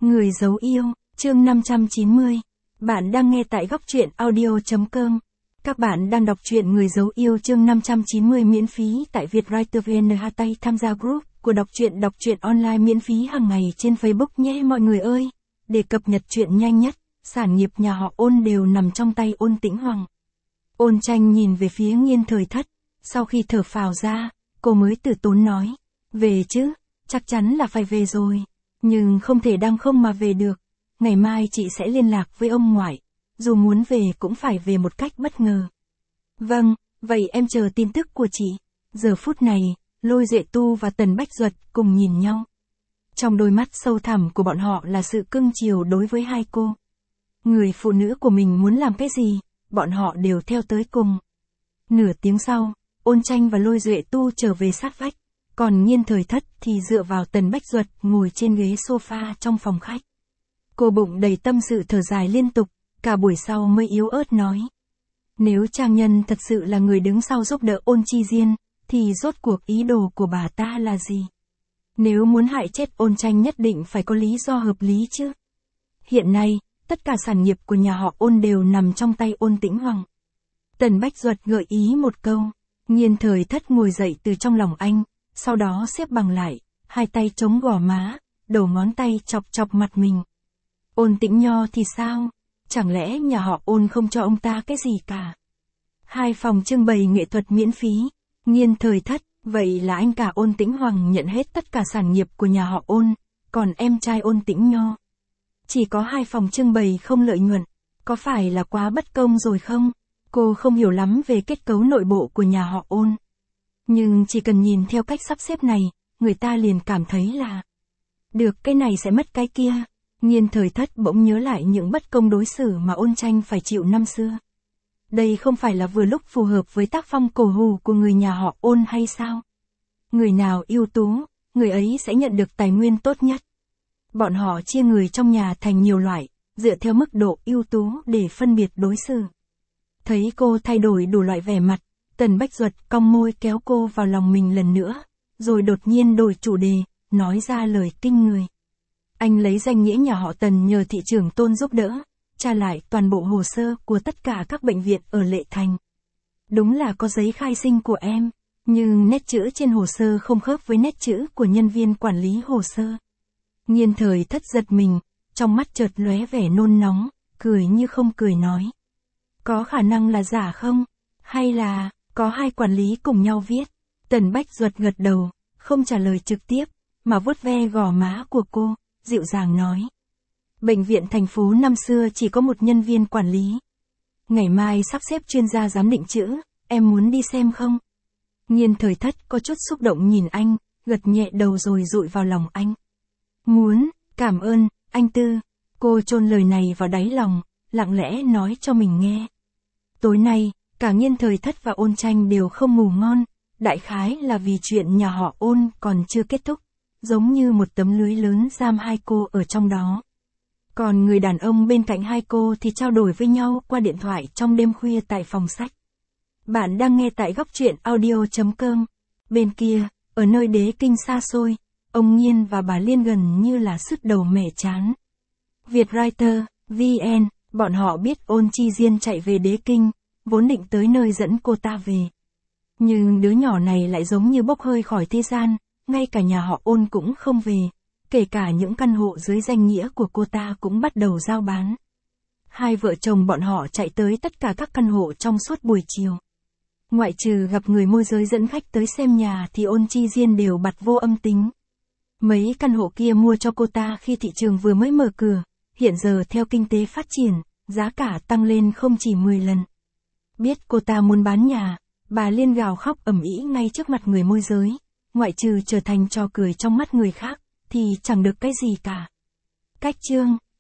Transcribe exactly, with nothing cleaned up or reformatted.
Người giấu yêu, chương năm trăm chín mươi. Bạn đang nghe tại góc truyện audio chấm com. Các bạn đang đọc truyện Người giấu yêu chương năm trăm chín mươi miễn phí tại Vietwriter vê en hát tay tham gia group của đọc truyện đọc truyện online miễn phí hàng ngày trên Facebook nhé mọi người ơi. Để cập nhật truyện nhanh nhất, sản nghiệp nhà họ Ôn đều nằm trong tay Ôn Tĩnh Hoàng. Ôn Tranh nhìn về phía Nghiên Thời Thất, sau khi thở phào ra, cô mới từ tốn nói, về chứ, chắc chắn là phải về rồi. Nhưng không thể đang không mà về được, ngày mai chị sẽ liên lạc với ông ngoại, dù muốn về cũng phải về một cách bất ngờ. Vâng, vậy em chờ tin tức của chị. Giờ phút này, Lôi Duệ Tu và Tần Bách Duật cùng nhìn nhau. Trong đôi mắt sâu thẳm của bọn họ là sự cưng chiều đối với hai cô. Người phụ nữ của mình muốn làm cái gì, bọn họ đều theo tới cùng. Nửa tiếng sau, Ôn Tranh và Lôi Duệ Tu trở về sát vách. Còn Nghiên Thời Thất thì dựa vào Tần Bách Duật ngồi trên ghế sofa trong phòng khách. Cô bụng đầy tâm sự thở dài liên tục, cả buổi sau mới yếu ớt nói. Nếu Trang Nhân thật sự là người đứng sau giúp đỡ Ôn Chi Diên, thì rốt cuộc ý đồ của bà ta là gì? Nếu muốn hại chết Ôn Tranh nhất định phải có lý do hợp lý chứ. Hiện nay, tất cả sản nghiệp của nhà họ Ôn đều nằm trong tay Ôn Tĩnh Hoàng. Tần Bách Duật gợi ý một câu, Nghiên Thời Thất ngồi dậy từ trong lòng anh. Sau đó xếp bằng lại, hai tay chống gò má, đầu ngón tay chọc chọc mặt mình. Ôn Tĩnh Nho thì sao? Chẳng lẽ nhà họ Ôn không cho ông ta cái gì cả? Hai phòng trưng bày nghệ thuật miễn phí. Nghiên Thời Thất, vậy là anh cả Ôn Tĩnh Hoàng nhận hết tất cả sản nghiệp của nhà họ Ôn, còn em trai Ôn Tĩnh Nho. Chỉ có hai phòng trưng bày không lợi nhuận, có phải là quá bất công rồi không? Cô không hiểu lắm về kết cấu nội bộ của nhà họ Ôn. Nhưng chỉ cần nhìn theo cách sắp xếp này, người ta liền cảm thấy là được cái này sẽ mất cái kia. Nghiên Thời Thất bỗng nhớ lại những bất công đối xử mà Ôn Tranh phải chịu năm xưa. Đây không phải là vừa lúc phù hợp với tác phong cổ hủ của người nhà họ Ôn hay sao? Người nào ưu tú, người ấy sẽ nhận được tài nguyên tốt nhất. Bọn họ chia người trong nhà thành nhiều loại, dựa theo mức độ ưu tú để phân biệt đối xử. Thấy cô thay đổi đủ loại vẻ mặt, Tần Bách Duật cong môi kéo cô vào lòng mình lần nữa, rồi đột nhiên đổi chủ đề, nói ra lời kinh người. Anh lấy danh nghĩa nhà họ Tần nhờ thị trưởng Tôn giúp đỡ, tra lại toàn bộ hồ sơ của tất cả các bệnh viện ở Lệ Thành. Đúng là có giấy khai sinh của em, nhưng nét chữ trên hồ sơ không khớp với nét chữ của nhân viên quản lý hồ sơ. Nghiên Thời Thất giật mình, trong mắt chợt lóe vẻ nôn nóng, cười như không cười nói. Có khả năng là giả không? Hay là... Có hai quản lý cùng nhau viết. Tần Bách Duật gật đầu, không trả lời trực tiếp, mà vuốt ve gò má của cô, dịu dàng nói. Bệnh viện thành phố năm xưa chỉ có một nhân viên quản lý. Ngày mai sắp xếp chuyên gia giám định chữ, em muốn đi xem không? Nghiên Thời Thất có chút xúc động nhìn anh, gật nhẹ đầu rồi dụi vào lòng anh. Muốn, cảm ơn, anh Tư. Cô chôn lời này vào đáy lòng, lặng lẽ nói cho mình nghe. Tối nay, cả Nghiên Thời Thất và Ôn Tranh đều không ngủ ngon, đại khái là vì chuyện nhà họ Ôn còn chưa kết thúc, giống như một tấm lưới lớn giam hai cô ở trong đó. Còn người đàn ông bên cạnh hai cô thì trao đổi với nhau qua điện thoại trong đêm khuya tại phòng sách. Bạn đang nghe tại góc truyện audio chấm com. Bên kia, ở nơi đế kinh xa xôi, ông Nghiên và bà Liên gần như là sứt đầu mẻ chán. Vietwriter, vê en, bọn họ biết Ôn Chi Diên chạy về đế kinh, vốn định tới nơi dẫn cô ta về. Nhưng đứa nhỏ này lại giống như bốc hơi khỏi thế gian, ngay cả nhà họ Ôn cũng không về, kể cả những căn hộ dưới danh nghĩa của cô ta cũng bắt đầu giao bán. Hai vợ chồng bọn họ chạy tới tất cả các căn hộ trong suốt buổi chiều. Ngoại trừ gặp người môi giới dẫn khách tới xem nhà thì Ôn Chi Diên đều bặt vô âm tính. Mấy căn hộ kia mua cho cô ta khi thị trường vừa mới mở cửa, hiện giờ theo kinh tế phát triển, giá cả tăng lên không chỉ mười lần. Biết cô ta muốn bán nhà, bà Liên gào khóc ầm ĩ ngay trước mặt người môi giới, ngoại trừ trở thành trò cười trong mắt người khác, thì chẳng được cái gì cả. Cách chương